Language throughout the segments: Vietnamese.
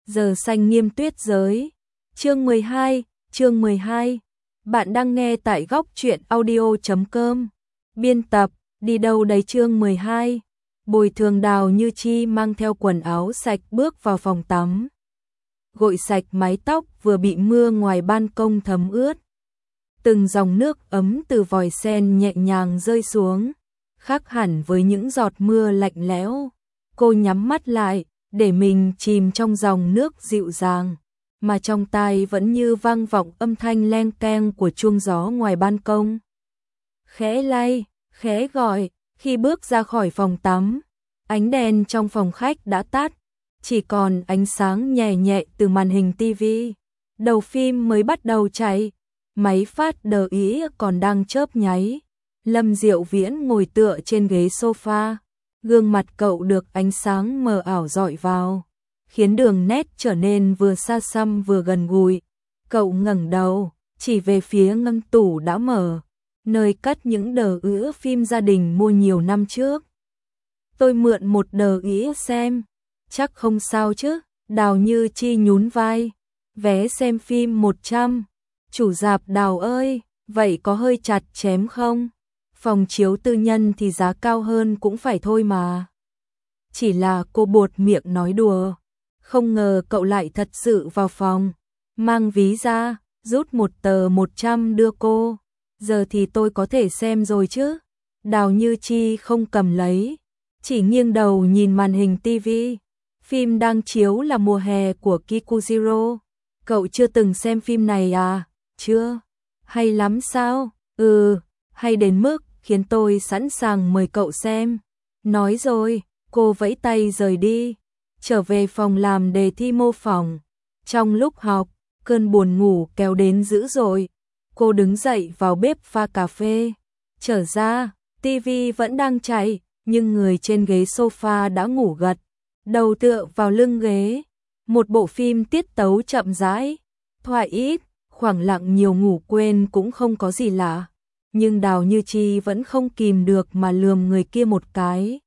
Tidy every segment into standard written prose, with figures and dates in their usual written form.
Giờ xanh nghiêm tuyết giới. Chương 12. Bạn đang nghe tại góc truyện audio.com. Biên tập, đi đâu đấy chương 12. Bồi thường Đào Như Chi mang theo quần áo sạch bước vào phòng tắm. Gội sạch mái tóc vừa bị mưa ngoài ban công thấm ướt. Từng dòng nước ấm từ vòi sen nhẹ nhàng rơi xuống, khác hẳn với những giọt mưa lạnh lẽo. Cô nhắm mắt lại, để mình chìm trong dòng nước dịu dàng, mà trong tai vẫn như vang vọng âm thanh leng keng của chuông gió ngoài ban công. Khẽ lay, khẽ gọi, khi bước ra khỏi phòng tắm, ánh đèn trong phòng khách đã tắt, chỉ còn ánh sáng nhẹ nhẹ từ màn hình tivi. Đầu phim mới bắt đầu chạy, máy phát đờ ý còn đang chớp nháy. Lâm Diệu Viễn ngồi tựa trên ghế sofa, gương mặt cậu được ánh sáng mờ ảo dọi vào, khiến đường nét trở nên vừa xa xăm vừa gần gũi. Cậu ngẩng đầu, chỉ về phía ngăn tủ đã mở, nơi cất những đờ ứ phim gia đình mua nhiều năm trước. Tôi mượn một đờ ý xem, chắc không sao chứ? Đào Như Chi nhún vai, vé xem phim 100. Chủ rạp Đào ơi, vậy có hơi chặt chém không? Phòng chiếu tư nhân thì giá cao hơn cũng phải thôi mà. Chỉ là cô buột miệng nói đùa, không ngờ cậu lại thật sự vào phòng, mang ví ra, rút một tờ 100 đưa cô. Giờ thì tôi có thể xem rồi chứ? Đào Như Chi không cầm lấy, chỉ nghiêng đầu nhìn màn hình tivi. Phim đang chiếu là Mùa hè của Kikujiro. Cậu chưa từng xem phim này à? Chưa? Hay lắm sao? Hay đến mức khiến tôi sẵn sàng mời cậu xem. Nói rồi, cô vẫy tay rời đi, trở về phòng làm đề thi mô phỏng. Trong lúc học, cơn buồn ngủ kéo đến dữ dội. Cô đứng dậy vào bếp pha cà phê. Trở ra, tivi vẫn đang chạy, nhưng người trên ghế sofa đã ngủ gật, đầu tựa vào lưng ghế. Một bộ phim tiết tấu chậm rãi, thoại ít, khoảng lặng nhiều, ngủ quên cũng không có gì lạ. Nhưng Đào Như Chi vẫn không kìm được mà lườm người kia một cái.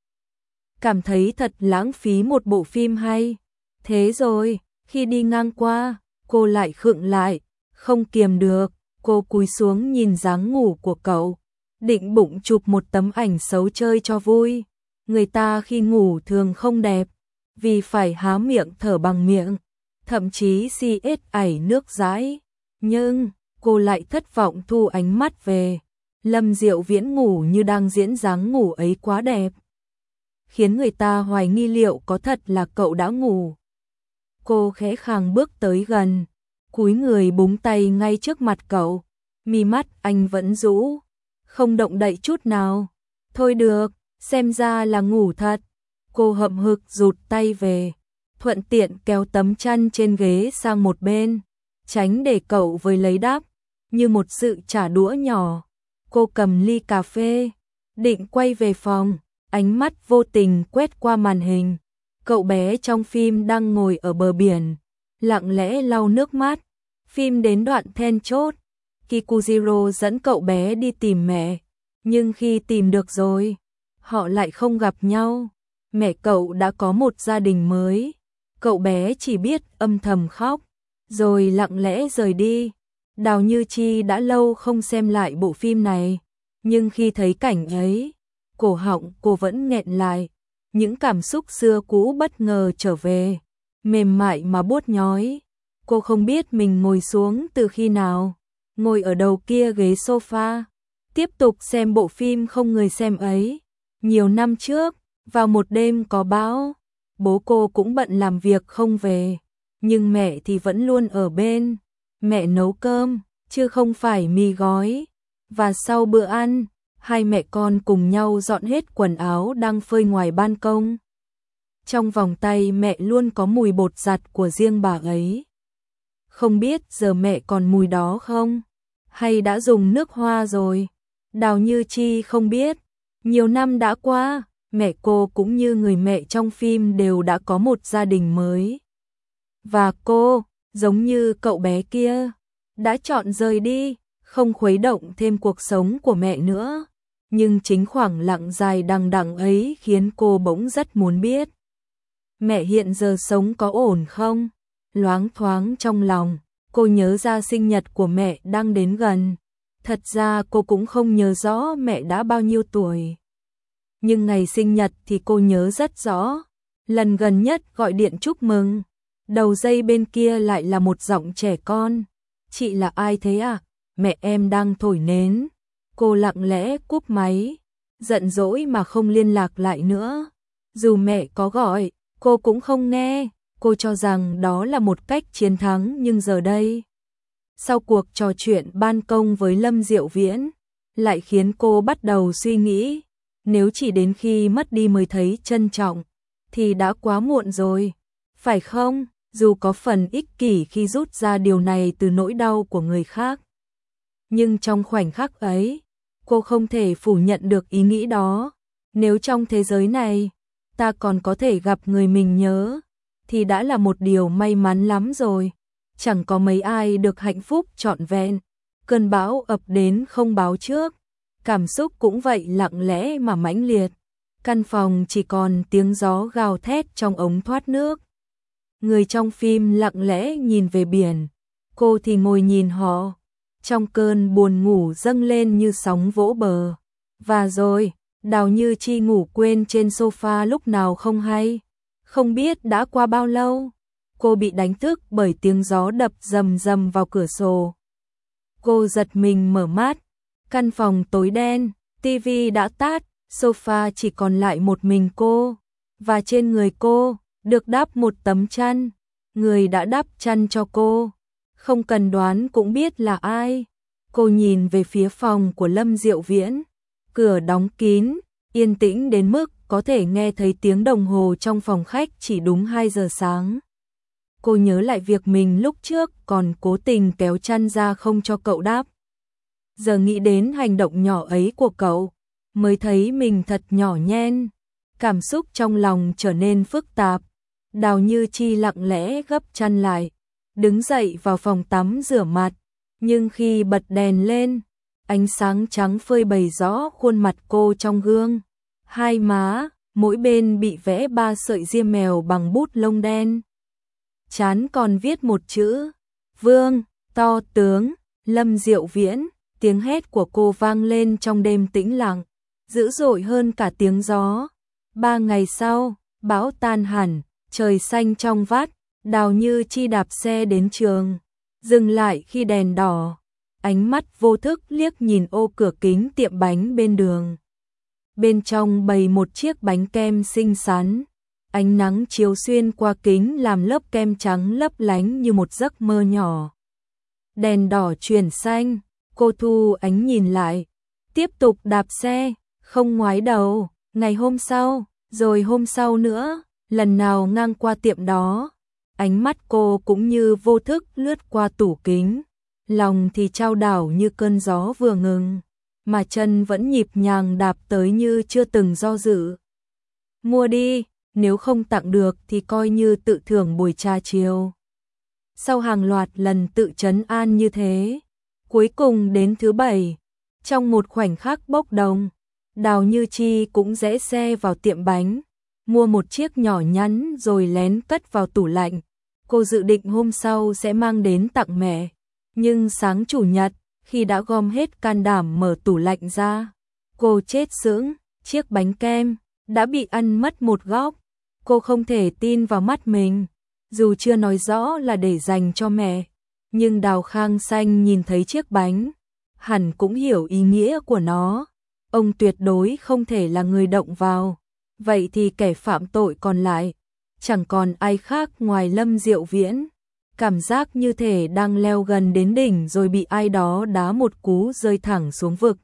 Cảm thấy thật lãng phí một bộ phim hay. Thế rồi, khi đi ngang qua, cô lại khựng lại, không kiềm được, cô cúi xuống nhìn dáng ngủ của cậu, định bụng chụp một tấm ảnh xấu chơi cho vui. Người ta khi ngủ thường không đẹp, vì phải há miệng thở bằng miệng, thậm chí ảy nước dãi. Nhưng, cô lại thất vọng thu ánh mắt về. Lâm Diệu Viễn ngủ như đang diễn dáng ngủ ấy quá đẹp, khiến người ta hoài nghi liệu có thật là cậu đã ngủ. Cô khẽ khàng bước tới gần, cúi người búng tay ngay trước mặt cậu. Mi mắt anh vẫn rũ, không động đậy chút nào. Thôi được, xem ra là ngủ thật. Cô hậm hực rụt tay về, thuận tiện kéo tấm chăn trên ghế sang một bên, tránh để cậu với lấy đáp. Như một sự trả đũa nhỏ, cô cầm ly cà phê, định quay về phòng, ánh mắt vô tình quét qua màn hình. Cậu bé trong phim đang ngồi ở bờ biển, lặng lẽ lau nước mắt. Phim đến đoạn then chốt, Kikujiro dẫn cậu bé đi tìm mẹ, nhưng khi tìm được rồi, họ lại không gặp nhau. Mẹ cậu đã có một gia đình mới. Cậu bé chỉ biết âm thầm khóc, rồi lặng lẽ rời đi. Đào Như Chi đã lâu không xem lại bộ phim này, nhưng khi thấy cảnh ấy, cổ họng cô vẫn nghẹn lại. Những cảm xúc xưa cũ bất ngờ trở về, mềm mại mà buốt nhói. Cô không biết mình ngồi xuống từ khi nào, ngồi ở đầu kia ghế sofa, tiếp tục xem bộ phim không người xem ấy. Nhiều năm trước, vào một đêm có bão, bố cô cũng bận làm việc không về, nhưng mẹ thì vẫn luôn ở bên. Mẹ nấu cơm, chứ không phải mì gói. Và sau bữa ăn, hai mẹ con cùng nhau dọn hết quần áo đang phơi ngoài ban công. Trong vòng tay mẹ luôn có mùi bột giặt của riêng bà ấy. Không biết giờ mẹ còn mùi đó không? Hay đã dùng nước hoa rồi? Đào Như Chi không biết. Nhiều năm đã qua, mẹ cô cũng như người mẹ trong phim đều đã có một gia đình mới. Và cô, giống như cậu bé kia, đã chọn rời đi, không khuấy động thêm cuộc sống của mẹ nữa. Nhưng chính khoảng lặng dài đằng đẵng ấy khiến cô bỗng rất muốn biết. Mẹ hiện giờ sống có ổn không? Loáng thoáng trong lòng, cô nhớ ra sinh nhật của mẹ đang đến gần. Thật ra cô cũng không nhớ rõ mẹ đã bao nhiêu tuổi. Nhưng ngày sinh nhật thì cô nhớ rất rõ. Lần gần nhất gọi điện chúc mừng. Đầu dây bên kia lại là một giọng trẻ con. Chị là ai thế à? Mẹ em đang thổi nến. Cô lặng lẽ cúp máy. Giận dỗi mà không liên lạc lại nữa. Dù mẹ có gọi, cô cũng không nghe. Cô cho rằng đó là một cách chiến thắng, nhưng giờ đây, sau cuộc trò chuyện ban công với Lâm Diệu Viễn, lại khiến cô bắt đầu suy nghĩ, nếu chỉ đến khi mất đi mới thấy trân trọng, thì đã quá muộn rồi, phải không? Dù có phần ích kỷ khi rút ra điều này từ nỗi đau của người khác. Nhưng trong khoảnh khắc ấy, cô không thể phủ nhận được ý nghĩ đó. Nếu trong thế giới này, ta còn có thể gặp người mình nhớ, thì đã là một điều may mắn lắm rồi. Chẳng có mấy ai được hạnh phúc trọn vẹn. Cơn bão ập đến không báo trước. Cảm xúc cũng vậy, lặng lẽ mà mãnh liệt. Căn phòng chỉ còn tiếng gió gào thét trong ống thoát nước. Người trong phim lặng lẽ nhìn về biển. Cô thì ngồi nhìn họ. Trong cơn buồn ngủ dâng lên như sóng vỗ bờ. Và rồi, Đào Như Chi ngủ quên trên sofa lúc nào không hay. Không biết đã qua bao lâu, cô bị đánh thức bởi tiếng gió đập rầm rầm vào cửa sổ. Cô giật mình mở mắt, căn phòng tối đen, tivi đã tắt, sofa chỉ còn lại một mình cô, và trên người cô được đắp một tấm chăn, người đã đắp chăn cho cô, không cần đoán cũng biết là ai. Cô nhìn về phía phòng của Lâm Diệu Viễn, cửa đóng kín, yên tĩnh đến mức có thể nghe thấy tiếng đồng hồ trong phòng khách chỉ đúng 2 giờ sáng. Cô nhớ lại việc mình lúc trước còn cố tình kéo chăn ra không cho cậu đáp. Giờ nghĩ đến hành động nhỏ ấy của cậu, mới thấy mình thật nhỏ nhen. Cảm xúc trong lòng trở nên phức tạp. Đào Như Chi lặng lẽ gấp chăn lại, đứng dậy vào phòng tắm rửa mặt. Nhưng khi bật đèn lên, ánh sáng trắng phơi bày rõ khuôn mặt cô trong gương. Hai má, mỗi bên bị vẽ 3 sợi ria mèo bằng bút lông đen. Trán còn viết một chữ, Vương, to tướng, Lâm Diệu Viễn. Tiếng hét của cô vang lên trong đêm tĩnh lặng, dữ dội hơn cả tiếng gió. 3 ngày sau, bão tan hẳn, trời xanh trong vắt, Đào Như Chi đạp xe đến trường, dừng lại khi đèn đỏ, ánh mắt vô thức liếc nhìn ô cửa kính tiệm bánh bên đường. Bên trong bày một chiếc bánh kem xinh xắn, ánh nắng chiếu xuyên qua kính làm lớp kem trắng lấp lánh như một giấc mơ nhỏ. Đèn đỏ chuyển xanh, cô thu ánh nhìn lại, tiếp tục đạp xe, không ngoái đầu. Ngày hôm sau, rồi hôm sau nữa, lần nào ngang qua tiệm đó, ánh mắt cô cũng như vô thức lướt qua tủ kính, lòng thì chao đảo như cơn gió vừa ngừng, mà chân vẫn nhịp nhàng đạp tới như chưa từng do dự. Mua đi, nếu không tặng được thì coi như tự thưởng buổi trà chiều. Sau hàng loạt lần tự trấn an như thế, cuối cùng đến thứ 7, trong một khoảnh khắc bốc đồng, Đào Như Chi cũng rẽ xe vào tiệm bánh, mua một chiếc nhỏ nhắn rồi lén cất vào tủ lạnh. Cô dự định hôm sau sẽ mang đến tặng mẹ, nhưng sáng chủ nhật, khi đã gom hết can đảm mở tủ lạnh ra, cô chết sững, chiếc bánh kem đã bị ăn mất một góc. Cô không thể tin vào mắt mình, dù chưa nói rõ là để dành cho mẹ, nhưng Đào Khang Xanh nhìn thấy chiếc bánh, hẳn cũng hiểu ý nghĩa của nó. Ông tuyệt đối không thể là người động vào, vậy thì kẻ phạm tội còn lại chẳng còn ai khác ngoài Lâm Diệu Viễn. Cảm giác như thể đang leo gần đến đỉnh rồi bị ai đó đá một cú rơi thẳng xuống vực.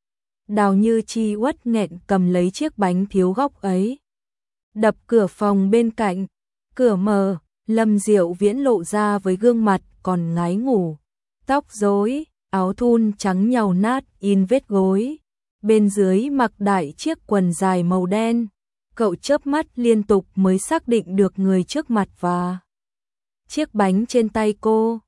Đào Như Chi uất nghẹn cầm lấy chiếc bánh thiếu góc ấy, đập cửa phòng bên cạnh, cửa mở, Lâm Diệu Viễn lộ ra với gương mặt còn ngái ngủ, tóc rối, áo thun trắng nhàu nát in vết gối, bên dưới mặc đại chiếc quần dài màu đen. Cậu chớp mắt liên tục mới xác định được người trước mặt và chiếc bánh trên tay cô.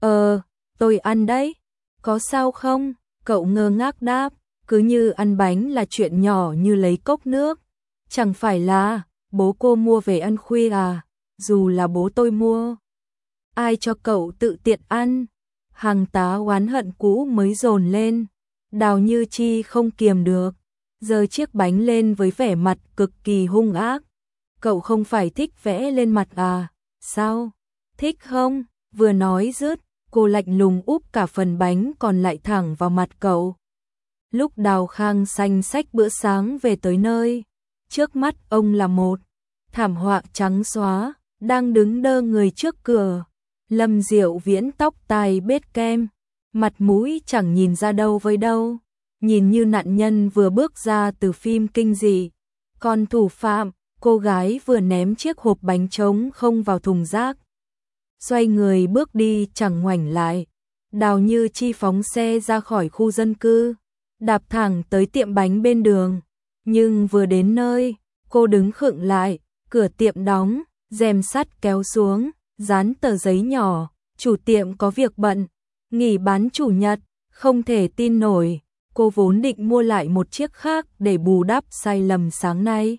Tôi ăn đấy, có sao không? Cậu ngơ ngác đáp, cứ như ăn bánh là chuyện nhỏ như lấy cốc nước. Chẳng phải là bố cô mua về ăn khuya à? Dù là bố tôi mua, ai cho cậu tự tiện ăn? Hàng tá oán hận cũ mới dồn lên. Đào Như Chi không kiềm được, giơ chiếc bánh lên với vẻ mặt cực kỳ hung ác. Cậu không phải thích vẽ lên mặt à? Sao? Thích không? Vừa nói dứt, cô lạnh lùng úp cả phần bánh còn lại thẳng vào mặt cậu. Lúc Đào Khang xanh xách bữa sáng về tới nơi, trước mắt ông là một thảm họa trắng xóa, đang đứng đơ người trước cửa. Lâm Diệu Viễn tóc tai bết kem, mặt mũi chẳng nhìn ra đâu với đâu, nhìn như nạn nhân vừa bước ra từ phim kinh dị. Còn thủ phạm, cô gái vừa ném chiếc hộp bánh trống không vào thùng rác, xoay người bước đi chẳng ngoảnh lại. Đào Như Chi phóng xe ra khỏi khu dân cư, đạp thẳng tới tiệm bánh bên đường. Nhưng vừa đến nơi, cô đứng khựng lại, cửa tiệm đóng, rèm sắt kéo xuống, dán tờ giấy nhỏ, chủ tiệm có việc bận, nghỉ bán chủ nhật, không thể tin nổi. Cô vốn định mua lại một chiếc khác để bù đắp sai lầm sáng nay.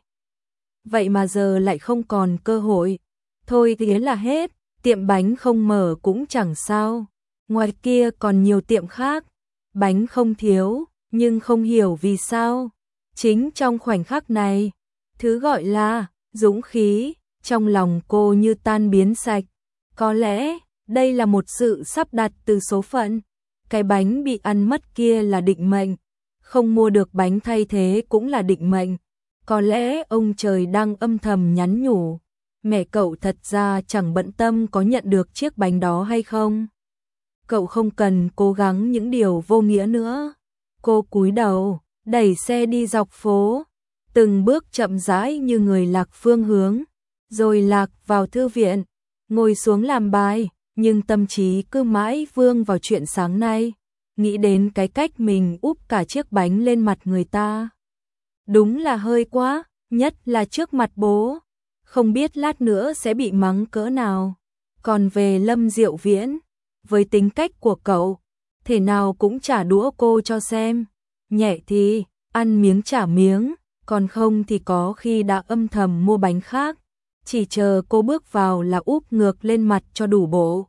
Vậy mà giờ lại không còn cơ hội. Thôi thế là hết, tiệm bánh không mở cũng chẳng sao. Ngoài kia còn nhiều tiệm khác, bánh không thiếu, nhưng không hiểu vì sao. Chính trong khoảnh khắc này, thứ gọi là dũng khí, trong lòng cô như tan biến sạch. Có lẽ, đây là một sự sắp đặt từ số phận. Cái bánh bị ăn mất kia là định mệnh, không mua được bánh thay thế cũng là định mệnh. Có lẽ ông trời đang âm thầm nhắn nhủ, mẹ cậu thật ra chẳng bận tâm có nhận được chiếc bánh đó hay không. Cậu không cần cố gắng những điều vô nghĩa nữa. Cô cúi đầu, đẩy xe đi dọc phố, từng bước chậm rãi như người lạc phương hướng, rồi lạc vào thư viện, ngồi xuống làm bài, nhưng tâm trí cứ mãi vương vào chuyện sáng nay, nghĩ đến cái cách mình úp cả chiếc bánh lên mặt người ta. Đúng là hơi quá, nhất là trước mặt bố, không biết lát nữa sẽ bị mắng cỡ nào. Còn về Lâm Diệu Viễn, với tính cách của cậu, thể nào cũng trả đũa cô cho xem, nhẹ thì ăn miếng trả miếng, còn không thì có khi đã âm thầm mua bánh khác, chỉ chờ cô bước vào là úp ngược lên mặt cho đủ bộ.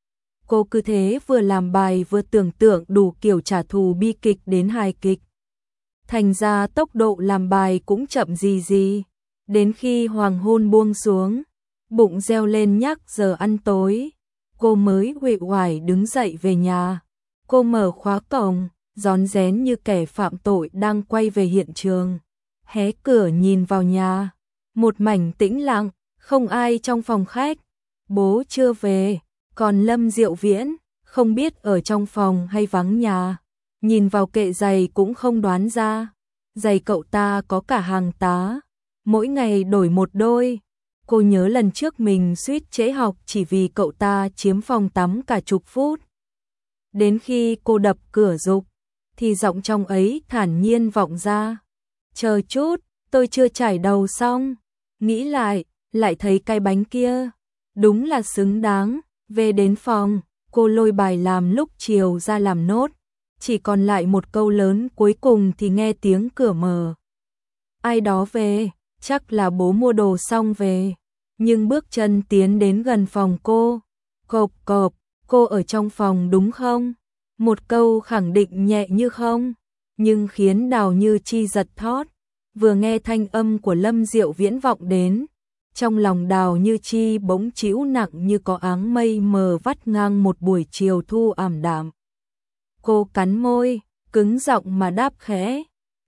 Cô cứ thế vừa làm bài vừa tưởng tượng đủ kiểu trả thù bi kịch đến hài kịch. Thành ra tốc độ làm bài cũng chậm gì. Đến khi hoàng hôn buông xuống, bụng reo lên nhắc giờ ăn tối, cô mới uể oải đứng dậy về nhà. Cô mở khóa cổng, rón rén như kẻ phạm tội đang quay về hiện trường. Hé cửa nhìn vào nhà, một mảnh tĩnh lặng, không ai trong phòng khách. Bố chưa về, còn Lâm Diệu Viễn không biết ở trong phòng hay vắng nhà. Nhìn vào kệ giày cũng không đoán ra, giày cậu ta có cả hàng tá, mỗi ngày đổi một đôi. Cô nhớ lần trước mình suýt trễ học chỉ vì cậu ta chiếm phòng tắm cả chục phút. Đến khi cô đập cửa giục, thì giọng trong ấy thản nhiên vọng ra. Chờ chút, tôi chưa chải đầu xong. Nghĩ lại thấy cái bánh kia. Đúng là xứng đáng. Về đến phòng, cô lôi bài làm lúc chiều ra làm nốt. Chỉ còn lại một câu lớn cuối cùng thì nghe tiếng cửa mở. Ai đó về, chắc là bố mua đồ xong về. Nhưng bước chân tiến đến gần phòng cô. Cộp cộp, cô ở trong phòng đúng không? Một câu khẳng định nhẹ như không, nhưng khiến Đào Như Chi giật thót. Vừa nghe thanh âm của Lâm Diệu Viễn vọng đến, trong lòng Đào Như Chi bỗng trĩu nặng như có áng mây mờ vắt ngang một buổi chiều thu ảm đạm. Cô cắn môi, cứng giọng mà đáp khẽ.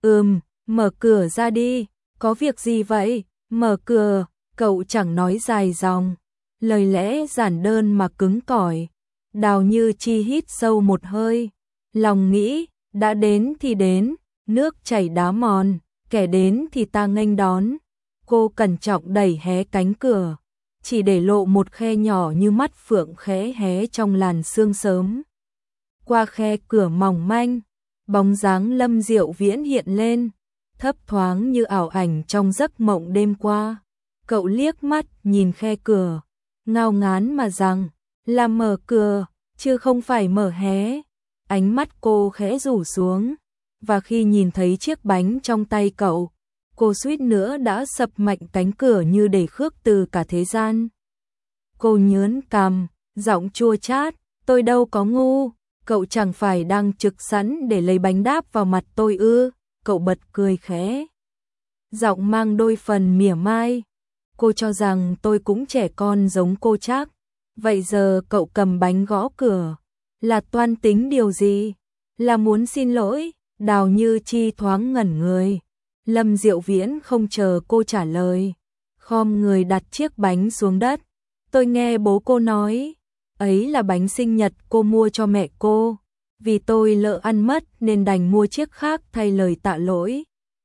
Mở cửa ra đi, có việc gì vậy? Mở cửa, cậu chẳng nói dài dòng, lời lẽ giản đơn mà cứng cỏi. Đào Như Chi hít sâu một hơi, lòng nghĩ, đã đến thì đến, nước chảy đá mòn, kẻ đến thì ta nghênh đón. Cô cẩn trọng đẩy hé cánh cửa, chỉ để lộ một khe nhỏ như mắt phượng khẽ hé trong làn sương sớm. Qua khe cửa mỏng manh, bóng dáng Lâm Diệu Viễn hiện lên, thấp thoáng như ảo ảnh trong giấc mộng đêm qua. Cậu liếc mắt nhìn khe cửa, ngao ngán mà rằng, là mở cửa, chứ không phải mở hé. Ánh mắt cô khẽ rủ xuống, và khi nhìn thấy chiếc bánh trong tay cậu, cô suýt nữa đã sập mạnh cánh cửa như để khước từ cả thế gian. Cô nhớn cằm, giọng chua chát, tôi đâu có ngu, cậu chẳng phải đang trực sẵn để lấy bánh đáp vào mặt tôi ư? Cậu bật cười khẽ, giọng mang đôi phần mỉa mai. Cô cho rằng tôi cũng trẻ con giống cô chắc. Vậy giờ cậu cầm bánh gõ cửa, là toan tính điều gì? Là muốn xin lỗi? Đào Như Chi thoáng ngẩn người. Lâm Diệu Viễn không chờ cô trả lời, khom người đặt chiếc bánh xuống đất. Tôi nghe bố cô nói, ấy là bánh sinh nhật cô mua cho mẹ cô. Vì tôi lỡ ăn mất nên đành mua chiếc khác thay lời tạ lỗi.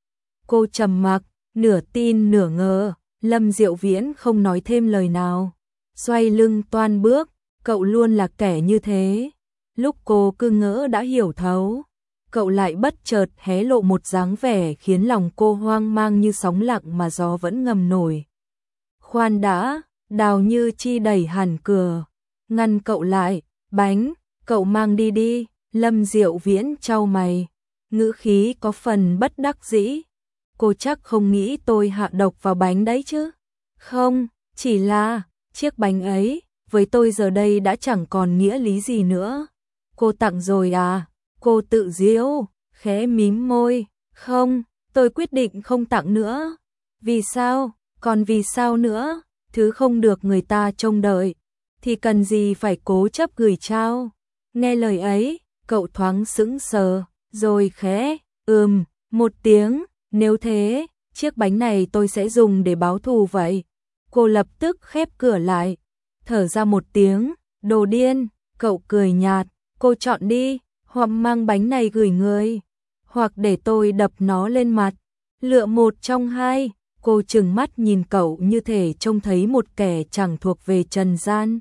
Cô trầm mặc, nửa tin nửa ngờ. Lâm Diệu Viễn không nói thêm lời nào, xoay lưng toan bước. Cậu luôn là kẻ như thế. Lúc cô cứ ngỡ đã hiểu thấu, cậu lại bất chợt hé lộ một dáng vẻ khiến lòng cô hoang mang như sóng lặng mà gió vẫn ngầm nổi. Khoan đã, Đào Như Chi đẩy hẳn cửa, ngăn cậu lại. Bánh, cậu mang đi đi. Lâm Diệu Viễn chau mày, ngữ khí có phần bất đắc dĩ. Cô chắc không nghĩ tôi hạ độc vào bánh đấy chứ? Không, chỉ là chiếc bánh ấy với tôi giờ đây đã chẳng còn nghĩa lý gì nữa. Cô tặng rồi à? Cô tự giễu, khẽ mím môi. Không, tôi quyết định không tặng nữa. Vì sao? Còn vì sao nữa? Thứ không được người ta trông đợi thì cần gì phải cố chấp gửi trao. Nghe lời ấy, cậu thoáng sững sờ, rồi khẽ một tiếng. Nếu thế, chiếc bánh này tôi sẽ dùng để báo thù vậy. Cô lập tức khép cửa lại, thở ra một tiếng. Đồ điên. Cậu cười nhạt. Cô chọn đi, hoặc mang bánh này gửi người, hoặc để tôi đập nó lên mặt. Lựa một trong hai. Cô trừng mắt nhìn cậu như thể trông thấy một kẻ chẳng thuộc về trần gian.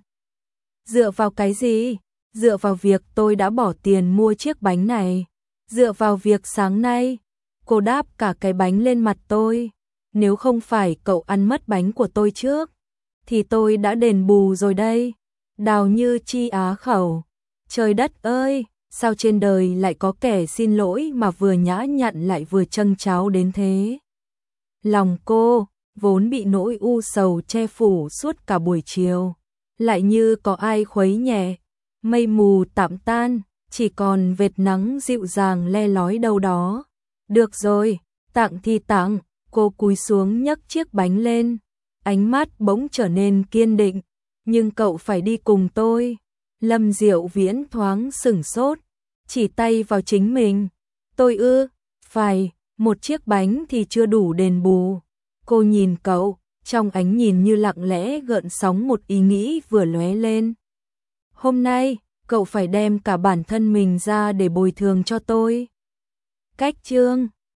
Dựa vào cái gì? Dựa vào việc tôi đã bỏ tiền mua chiếc bánh này. Dựa vào việc sáng nay cô đáp cả cái bánh lên mặt tôi. Nếu không phải cậu ăn mất bánh của tôi trước thì tôi đã đền bù rồi đây. Đào Như Chi á khẩu. Trời đất ơi, sao trên đời lại có kẻ xin lỗi mà vừa nhã nhặn lại vừa trâng tráo đến thế? Lòng cô, vốn bị nỗi u sầu che phủ suốt cả buổi chiều, lại như có ai khuấy nhẹ. Mây mù tạm tan, chỉ còn vệt nắng dịu dàng le lói đâu đó. Được rồi, tặng thì tặng. Cô cúi xuống nhấc chiếc bánh lên, ánh mắt bỗng trở nên kiên định. Nhưng cậu phải đi cùng tôi. Lâm Diệu Viễn thoáng sửng sốt, chỉ tay vào chính mình. Tôi ư? Phải, một chiếc bánh thì chưa đủ đền bù. Cô nhìn cậu, trong ánh nhìn như lặng lẽ gợn sóng một ý nghĩ vừa lóe lên. Hôm nay, cậu phải đem cả bản thân mình ra để bồi thường cho tôi. Cách chương